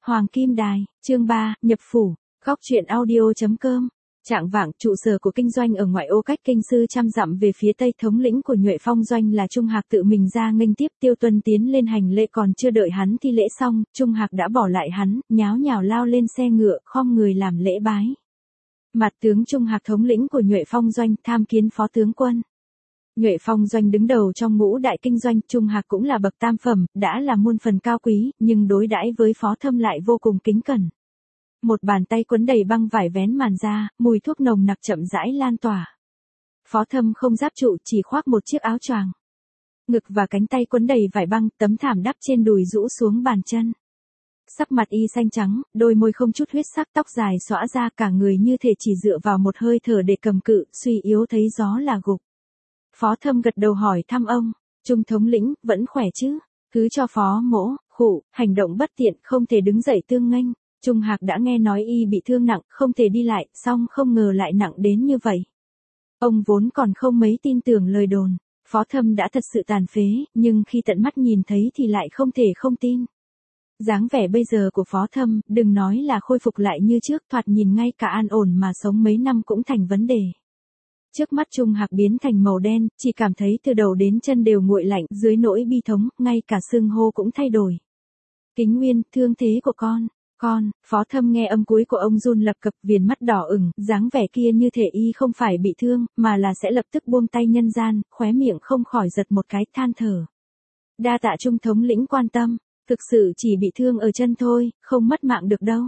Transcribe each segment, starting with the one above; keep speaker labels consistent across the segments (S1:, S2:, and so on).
S1: Hoàng Kim Đài, chương 3, nhập phủ, góc truyện audio.com. Trạng vạng, trụ sở của kinh doanh ở ngoại ô cách kinh sư trăm dặm về phía tây, thống lĩnh của Nhuệ Phong doanh là Trung Hạc tự mình ra nghênh tiếp. Tiêu Tuân tiến lên hành lễ, còn chưa đợi hắn thi lễ xong, Trung Hạc đã bỏ lại hắn, nháo nhào lao lên xe ngựa, khom người làm lễ bái. Mặt tướng Trung Hạc, thống lĩnh của Nhuệ Phong doanh, tham kiến phó tướng quân. Nhuệ Phong doanh đứng đầu trong ngũ đại kinh doanh, Trung Hạc cũng là bậc tam phẩm, đã là muôn phần cao quý, nhưng đối đãi với Phó Thâm lại vô cùng kính cẩn. Một bàn tay quấn đầy băng vải vén màn ra, mùi thuốc nồng nặc chậm rãi lan tỏa. Phó Thâm không giáp trụ, chỉ khoác một chiếc áo choàng. Ngực và cánh tay quấn đầy vải băng, tấm thảm đắp trên đùi rũ xuống bàn chân. Sắc mặt y xanh trắng, đôi môi không chút huyết sắc, tóc dài xõa ra, cả người như thể chỉ dựa vào một hơi thở để cầm cự, suy yếu thấy gió là gục. Phó Thâm gật đầu hỏi thăm ông, Trung thống lĩnh, vẫn khỏe chứ? Cứ cho Phó mỗ, khụ, hành động bất tiện, không thể đứng dậy tương nghênh. Trung Hạc đã nghe nói y bị thương nặng, không thể đi lại, song không ngờ lại nặng đến như vậy. Ông vốn còn không mấy tin tưởng lời đồn, Phó Thâm đã thật sự tàn phế, nhưng khi tận mắt nhìn thấy thì lại không thể không tin. Dáng vẻ bây giờ của Phó Thâm, đừng nói là khôi phục lại như trước, thoạt nhìn ngay cả an ổn mà sống mấy năm cũng thành vấn đề. Trước mắt Trung Hạc biến thành màu đen, chỉ cảm thấy từ đầu đến chân đều nguội lạnh, dưới nỗi bi thống, ngay cả xưng hô cũng thay đổi. Kính Nguyên, thương thế của con. Phó Thâm nghe âm cuối của ông run lập cập, viền mắt đỏ ửng, dáng vẻ kia như thể y không phải bị thương, mà là sẽ lập tức buông tay nhân gian, khóe miệng không khỏi giật một cái, than thở. Đa tạ Trung thống lĩnh quan tâm, thực sự chỉ bị thương ở chân thôi, không mất mạng được đâu.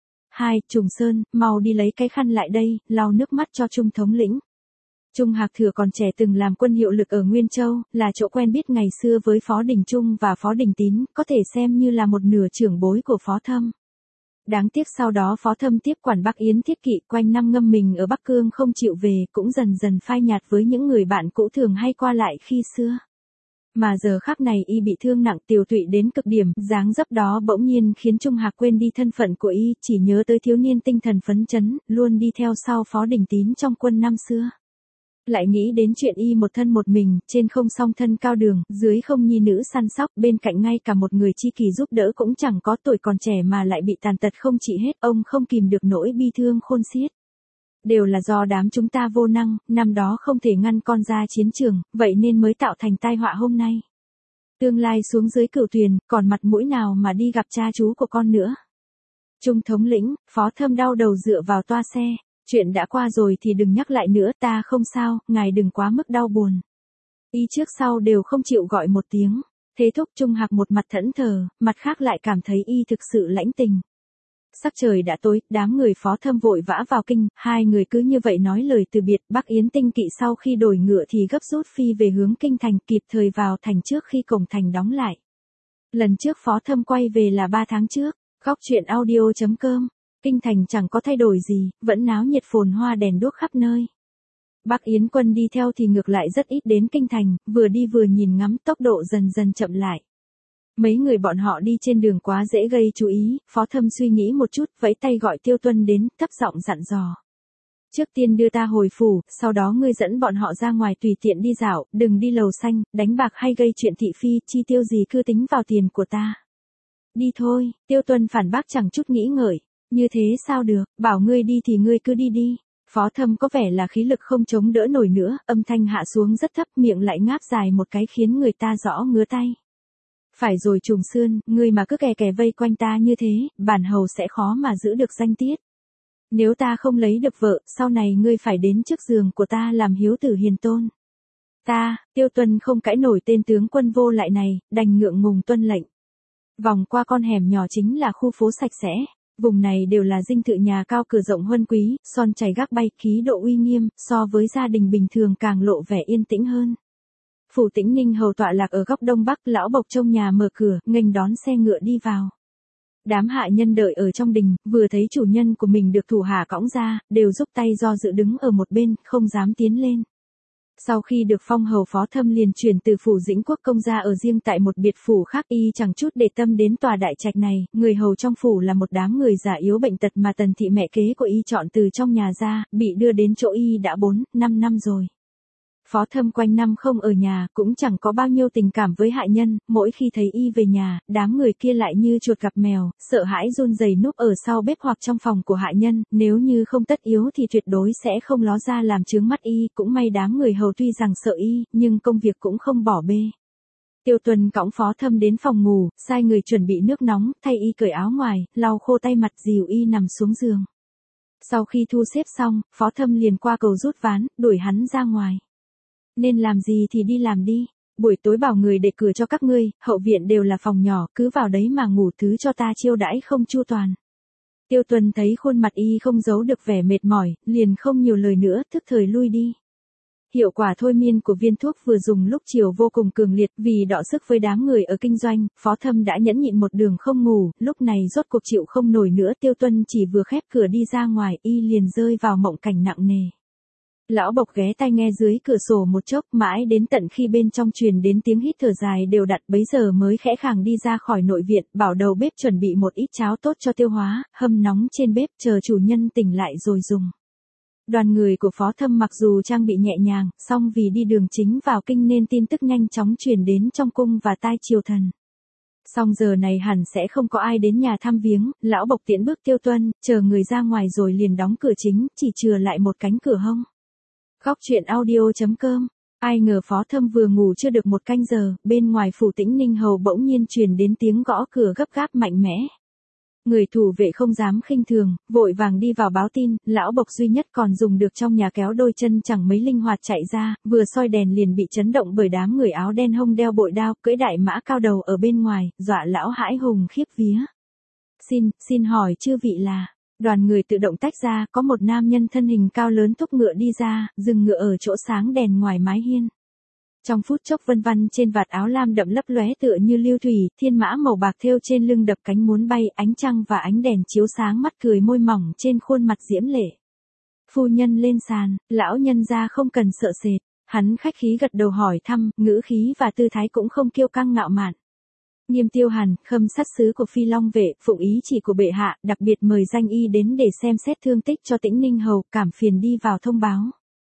S1: Trùng Sơn, mau đi lấy cái khăn lại đây, lau nước mắt cho Trung thống lĩnh. Trung Hạc thừa còn trẻ từng làm quân hiệu lực ở Nguyên Châu, là chỗ quen biết ngày xưa với Phó Đình Trung và Phó Đình Tín, có thể xem như là một nửa trưởng bối của Phó Thâm. Đáng tiếc sau đó Phó Thâm tiếp quản Bắc Yến Thiết Kỵ, quanh năm ngâm mình ở Bắc Cương không chịu về, cũng dần dần phai nhạt với những người bạn cũ thường hay qua lại khi xưa. Mà giờ khắc này y bị thương nặng, tiều tụy đến cực điểm, dáng dấp đó bỗng nhiên khiến Trung Hạc quên đi thân phận của y, chỉ nhớ tới thiếu niên tinh thần phấn chấn, luôn đi theo sau Phó Đình Tín trong quân năm xưa. Lại nghĩ đến chuyện y một thân một mình, trên không song thân cao đường, dưới không nhi nữ săn sóc, bên cạnh ngay cả một người tri kỷ giúp đỡ cũng chẳng có, tuổi còn trẻ mà lại bị tàn tật không trị hết, ông không kìm được nỗi bi thương khôn xiết. Đều là do đám chúng ta vô năng, năm đó không thể ngăn con ra chiến trường, vậy nên mới tạo thành tai họa hôm nay. Tương lai xuống dưới Cửu Tuyền, còn mặt mũi nào mà đi gặp cha chú của con nữa. Trung thống lĩnh, Phó Thâm đau đầu dựa vào toa xe. Chuyện đã qua rồi thì đừng nhắc lại nữa, ta không sao, ngài đừng quá mức đau buồn. Y trước sau đều không chịu gọi một tiếng. Thế thúc. Trung Hạc một mặt thẫn thờ, mặt khác lại cảm thấy y thực sự lãnh tình. Sắc trời đã tối, đám người Phó Thâm vội vã vào kinh, hai người cứ như vậy nói lời từ biệt. Bắc Yến Tinh Kỵ sau khi đổi ngựa thì gấp rút phi về hướng kinh thành, kịp thời vào thành trước khi cổng thành đóng lại. Lần trước Phó Thâm quay về là 3 tháng trước. Góc truyện audio.com. Kinh thành chẳng có thay đổi gì, vẫn náo nhiệt phồn hoa đèn đuốc khắp nơi. Bắc Yến quân đi theo thì ngược lại rất ít đến kinh thành, vừa đi vừa nhìn ngắm, tốc độ dần dần chậm lại. Mấy người bọn họ đi trên đường quá dễ gây chú ý, Phó Thâm suy nghĩ một chút, vẫy tay gọi Tiêu Tuân đến, thấp giọng dặn dò. Trước tiên đưa ta hồi phủ, sau đó ngươi dẫn bọn họ ra ngoài tùy tiện đi dạo, đừng đi lầu xanh, đánh bạc hay gây chuyện thị phi, chi tiêu gì cứ tính vào tiền của ta. Đi thôi, Tiêu Tuân phản bác chẳng chút nghĩ ngợi. Như thế sao được, bảo ngươi đi thì ngươi cứ đi đi. Phó Thâm có vẻ là khí lực không chống đỡ nổi nữa, âm thanh hạ xuống rất thấp, miệng lại ngáp dài một cái khiến người ta rõ ngứa tay. Phải rồi Trùng Sơn, ngươi mà cứ kè kè vây quanh ta như thế, bản hầu sẽ khó mà giữ được danh tiết. Nếu ta không lấy được vợ, sau này ngươi phải đến trước giường của ta làm hiếu tử hiền tôn. Tiêu Tuân không cãi nổi tên tướng quân vô lại này, đành ngượng ngùng tuân lệnh. Vòng qua con hẻm nhỏ chính là khu phố sạch sẽ. Vùng này đều là dinh thự nhà cao cửa rộng huân quý, son chày gác bay, khí độ uy nghiêm, so với gia đình bình thường càng lộ vẻ yên tĩnh hơn. Phủ Tĩnh Ninh hầu tọa lạc ở góc đông bắc, lão bộc trong nhà mở cửa, nghênh đón xe ngựa đi vào. Đám hạ nhân đợi ở trong đình, vừa thấy chủ nhân của mình được thủ hạ cõng ra, đều giúp tay do dự đứng ở một bên, không dám tiến lên. Sau khi được phong hầu, Phó Thâm liền chuyển từ phủ Dĩnh Quốc công ra ở riêng tại một biệt phủ khác, y chẳng chút để tâm đến tòa đại trạch này, người hầu trong phủ là một đám người già yếu bệnh tật mà Tần thị mẹ kế của y chọn từ trong nhà ra, bị đưa đến chỗ y đã 4-5 năm rồi. Phó Thâm quanh năm không ở nhà, cũng chẳng có bao nhiêu tình cảm với hạ nhân, mỗi khi thấy y về nhà, đám người kia lại như chuột gặp mèo, sợ hãi run rẩy núp ở sau bếp hoặc trong phòng của hạ nhân, nếu như không tất yếu thì tuyệt đối sẽ không ló ra làm chướng mắt y, cũng may đám người hầu tuy rằng sợ y, nhưng công việc cũng không bỏ bê. Tiêu Tuần cõng Phó Thâm đến phòng ngủ, sai người chuẩn bị nước nóng, thay y cởi áo ngoài, lau khô tay mặt dìu y nằm xuống giường. Sau khi thu xếp xong, Phó Thâm liền qua cầu rút ván, đuổi hắn ra ngoài. Nên làm gì thì đi làm đi, buổi tối bảo người để cửa cho các ngươi, hậu viện đều là phòng nhỏ, cứ vào đấy mà ngủ, thứ cho ta chiêu đãi không chu toàn. Tiêu Tuần thấy khuôn mặt y không giấu được vẻ mệt mỏi, liền không nhiều lời nữa, thức thời lui đi. Hiệu quả thôi miên của viên thuốc vừa dùng lúc chiều vô cùng cường liệt, vì đọ sức với đám người ở kinh doanh, Phó Thâm đã nhẫn nhịn một đường không ngủ, lúc này rốt cuộc chịu không nổi nữa. Tiêu Tuân chỉ vừa khép cửa đi ra ngoài, y liền rơi vào mộng cảnh nặng nề. Lão Bộc ghé tai nghe dưới cửa sổ một chốc, mãi đến tận khi bên trong truyền đến tiếng hít thở dài đều đặn, bấy giờ mới khẽ khàng đi ra khỏi nội viện, bảo đầu bếp chuẩn bị một ít cháo tốt cho tiêu hóa, hâm nóng trên bếp, chờ chủ nhân tỉnh lại rồi dùng. Đoàn người của Phó Thâm mặc dù trang bị nhẹ nhàng, song vì đi đường chính vào kinh nên tin tức nhanh chóng truyền đến trong cung và tai triều thần. Song giờ này hẳn sẽ không có ai đến nhà thăm viếng, lão Bộc tiễn bước Tiêu Tuân, chờ người ra ngoài rồi liền đóng cửa chính, chỉ chừa lại một cánh cửa hông. Góc truyện audio.com. Ai ngờ Phó Thâm vừa ngủ chưa được một canh giờ, bên ngoài phủ Tĩnh Ninh Hầu bỗng nhiên truyền đến tiếng gõ cửa gấp gáp mạnh mẽ. Người thủ vệ không dám khinh thường, vội vàng đi vào báo tin, lão Bộc duy nhất còn dùng được trong nhà kéo đôi chân chẳng mấy linh hoạt chạy ra, vừa soi đèn liền bị chấn động bởi đám người áo đen hông đeo bội đao, cưỡi đại mã cao đầu ở bên ngoài, dọa lão hãi hùng khiếp vía. Xin hỏi chư vị là... Đoàn người tự động tách ra, có một nam nhân thân hình cao lớn thúc ngựa đi ra, dừng ngựa ở chỗ sáng đèn ngoài mái hiên. Trong phút chốc vân vân trên vạt áo lam đậm lấp lóe tựa như lưu thủy, thiên mã màu bạc thêu trên lưng đập cánh muốn bay, ánh trăng và ánh đèn chiếu sáng mắt cười môi mỏng trên khuôn mặt diễm lệ. Phu nhân lên sàn, lão nhân gia không cần sợ sệt, hắn khách khí gật đầu hỏi thăm, ngữ khí và tư thái cũng không kiêu căng ngạo mạn. Nghiêm Tiêu Hàn, khâm sát sứ của Phi Long vệ, phụng ý chỉ của bệ hạ, đặc biệt mời danh y đến để xem xét thương tích cho Tĩnh Ninh Hầu, cảm phiền đi vào thông báo.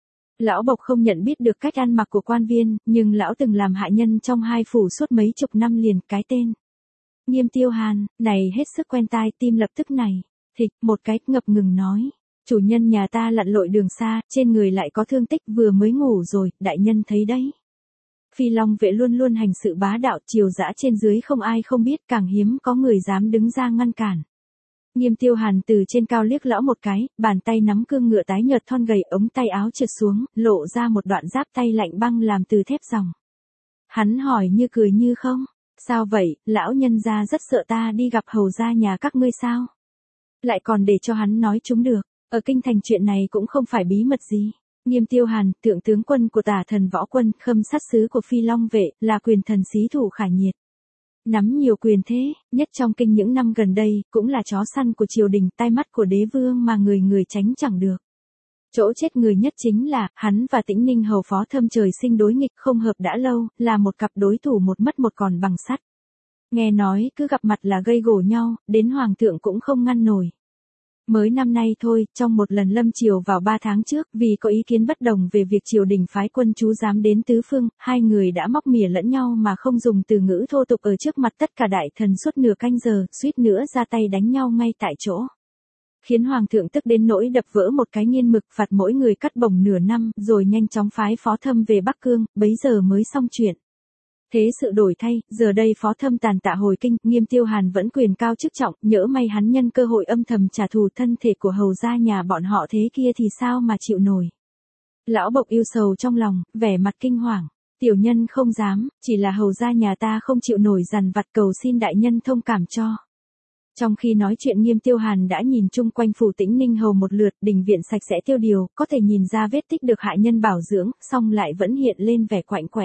S1: Lão Bộc không nhận biết được cách ăn mặc của quan viên, nhưng lão từng làm hạ nhân trong hai phủ suốt mấy chục năm liền, cái tên Nghiêm Tiêu Hàn, này hết sức quen tai, tim lập tức này. Thịch, một cái, ngập ngừng nói. Chủ nhân nhà ta lặn lội đường xa, trên người lại có thương tích, vừa mới ngủ rồi, đại nhân thấy đấy. Phi Long vệ luôn luôn hành sự bá đạo, triều dã trên dưới không ai không biết, càng hiếm có người dám đứng ra ngăn cản. Nghiêm Tiêu Hàn từ trên cao liếc lão một cái, bàn tay nắm cương ngựa tái nhợt thon gầy, ống tay áo trượt xuống, lộ ra một đoạn giáp tay lạnh băng làm từ thép ròng. Hắn hỏi như cười như không, sao vậy, lão nhân gia rất sợ ta đi gặp hầu gia nhà các ngươi sao? Lại còn để cho hắn nói chúng được, ở kinh thành chuyện này cũng không phải bí mật gì. Nghiêm Tiêu Hàn, thượng tướng quân của Tả Thần Võ Quân, khâm sát sứ của Phi Long vệ, là quyền thần xí thủ khả nhiệt. Nắm nhiều quyền thế, nhất trong kinh những năm gần đây, cũng là chó săn của triều đình, tai mắt của đế vương mà người người tránh chẳng được. Chỗ chết người nhất chính là, hắn và Tĩnh Ninh Hầu Phó Thâm trời sinh đối nghịch, không hợp đã lâu, là một cặp đối thủ một mất một còn bằng sắt. Nghe nói, cứ gặp mặt là gây gổ nhau, đến hoàng thượng cũng không ngăn nổi. Mới năm nay thôi, trong một lần lâm triều vào 3 tháng trước, vì có ý kiến bất đồng về việc triều đình phái quân chú giám đến tứ phương, hai người đã móc mỉa lẫn nhau mà không dùng từ ngữ thô tục ở trước mặt tất cả đại thần suốt nửa canh giờ, suýt nữa ra tay đánh nhau ngay tại chỗ. Khiến hoàng thượng tức đến nỗi đập vỡ một cái nghiên mực, phạt mỗi người cắt bổng nửa năm, rồi nhanh chóng phái Phó Thâm về Bắc Cương, bấy giờ mới xong chuyện. Thế sự đổi thay, giờ đây Phó Thâm tàn tạ hồi kinh, Nghiêm Tiêu Hàn vẫn quyền cao chức trọng, nhỡ may hắn nhân cơ hội âm thầm trả thù thân thể của hầu gia nhà bọn họ thế kia thì sao mà chịu nổi. Lão Bộc yêu sầu trong lòng, vẻ mặt kinh hoàng, tiểu nhân không dám, chỉ là hầu gia nhà ta không chịu nổi dằn vặt, cầu xin đại nhân thông cảm cho. Trong khi nói chuyện Nghiêm Tiêu Hàn đã nhìn chung quanh phủ Tĩnh Ninh Hầu một lượt, đình viện sạch sẽ tiêu điều, có thể nhìn ra vết tích được hạ nhân bảo dưỡng, song lại vẫn hiện lên vẻ quạnh quẽ.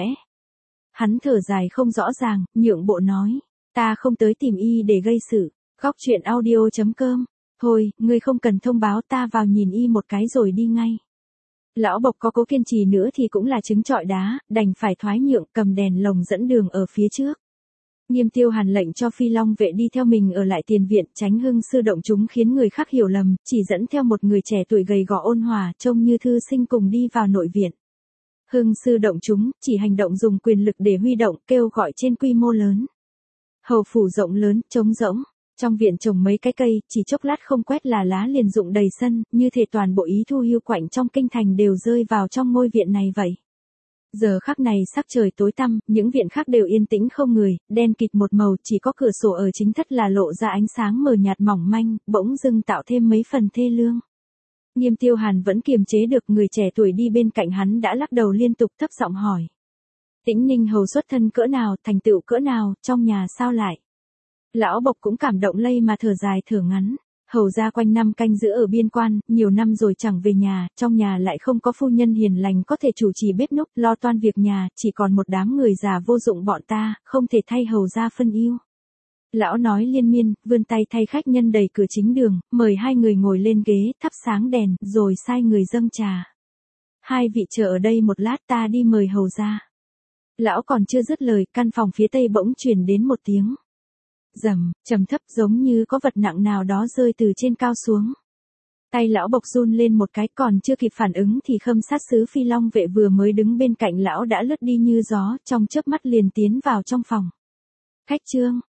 S1: Hắn thở dài không rõ ràng, nhượng bộ nói, ta không tới tìm y để gây sự. Góc truyện audio.com. Thôi, ngươi không cần thông báo, ta vào nhìn y một cái rồi đi ngay. Lão Bộc có cố kiên trì nữa thì cũng là trứng trọi đá, đành phải thoái nhượng, cầm đèn lồng dẫn đường ở phía trước. Nghiêm Tiêu Hàn lệnh cho Phi Long vệ đi theo mình ở lại tiền viện, tránh hưng sư động chúng khiến người khác hiểu lầm, chỉ dẫn theo một người trẻ tuổi gầy gò ôn hòa, trông như thư sinh cùng đi vào nội viện. Hưng sư động chúng, chỉ hành động dùng quyền lực để huy động, kêu gọi trên quy mô lớn. Hầu phủ rộng lớn, trống rỗng. Trong viện trồng mấy cái cây, chỉ chốc lát không quét là lá liền rụng đầy sân, như thể toàn bộ ý thu hưu quạnh trong kinh thành đều rơi vào trong ngôi viện này vậy. Giờ khắc này sắc trời tối tăm, những viện khác đều yên tĩnh không người, đen kịt một màu, chỉ có cửa sổ ở chính thất là lộ ra ánh sáng mờ nhạt mỏng manh, bỗng dưng tạo thêm mấy phần thê lương. Nghiêm Tiêu Hàn vẫn kiềm chế được, người trẻ tuổi đi bên cạnh hắn đã lắc đầu liên tục thấp giọng hỏi. Tĩnh Ninh hầu xuất thân cỡ nào, thành tựu cỡ nào, trong nhà sao lại? Lão Bộc cũng cảm động lây mà thở dài thở ngắn. Hầu gia quanh năm canh giữ ở biên quan, nhiều năm rồi chẳng về nhà, trong nhà lại không có phu nhân hiền lành có thể chủ trì bếp núc, lo toan việc nhà, chỉ còn một đám người già vô dụng bọn ta, không thể thay hầu gia phân ưu. Lão nói liên miên, vươn tay thay khách nhân đầy cửa chính đường, mời hai người ngồi lên ghế, thắp sáng đèn, rồi sai người dâng trà. Hai vị chờ ở đây một lát, ta đi mời hầu gia. Lão còn chưa dứt lời, căn phòng phía tây bỗng truyền đến một tiếng rầm, trầm thấp, giống như có vật nặng nào đó rơi từ trên cao xuống. Tay lão Bộc run lên một cái, còn chưa kịp phản ứng thì Khâm sát sứ Phi Long vệ vừa mới đứng bên cạnh lão đã lướt đi như gió, trong chớp mắt liền tiến vào trong phòng. Khách Trương,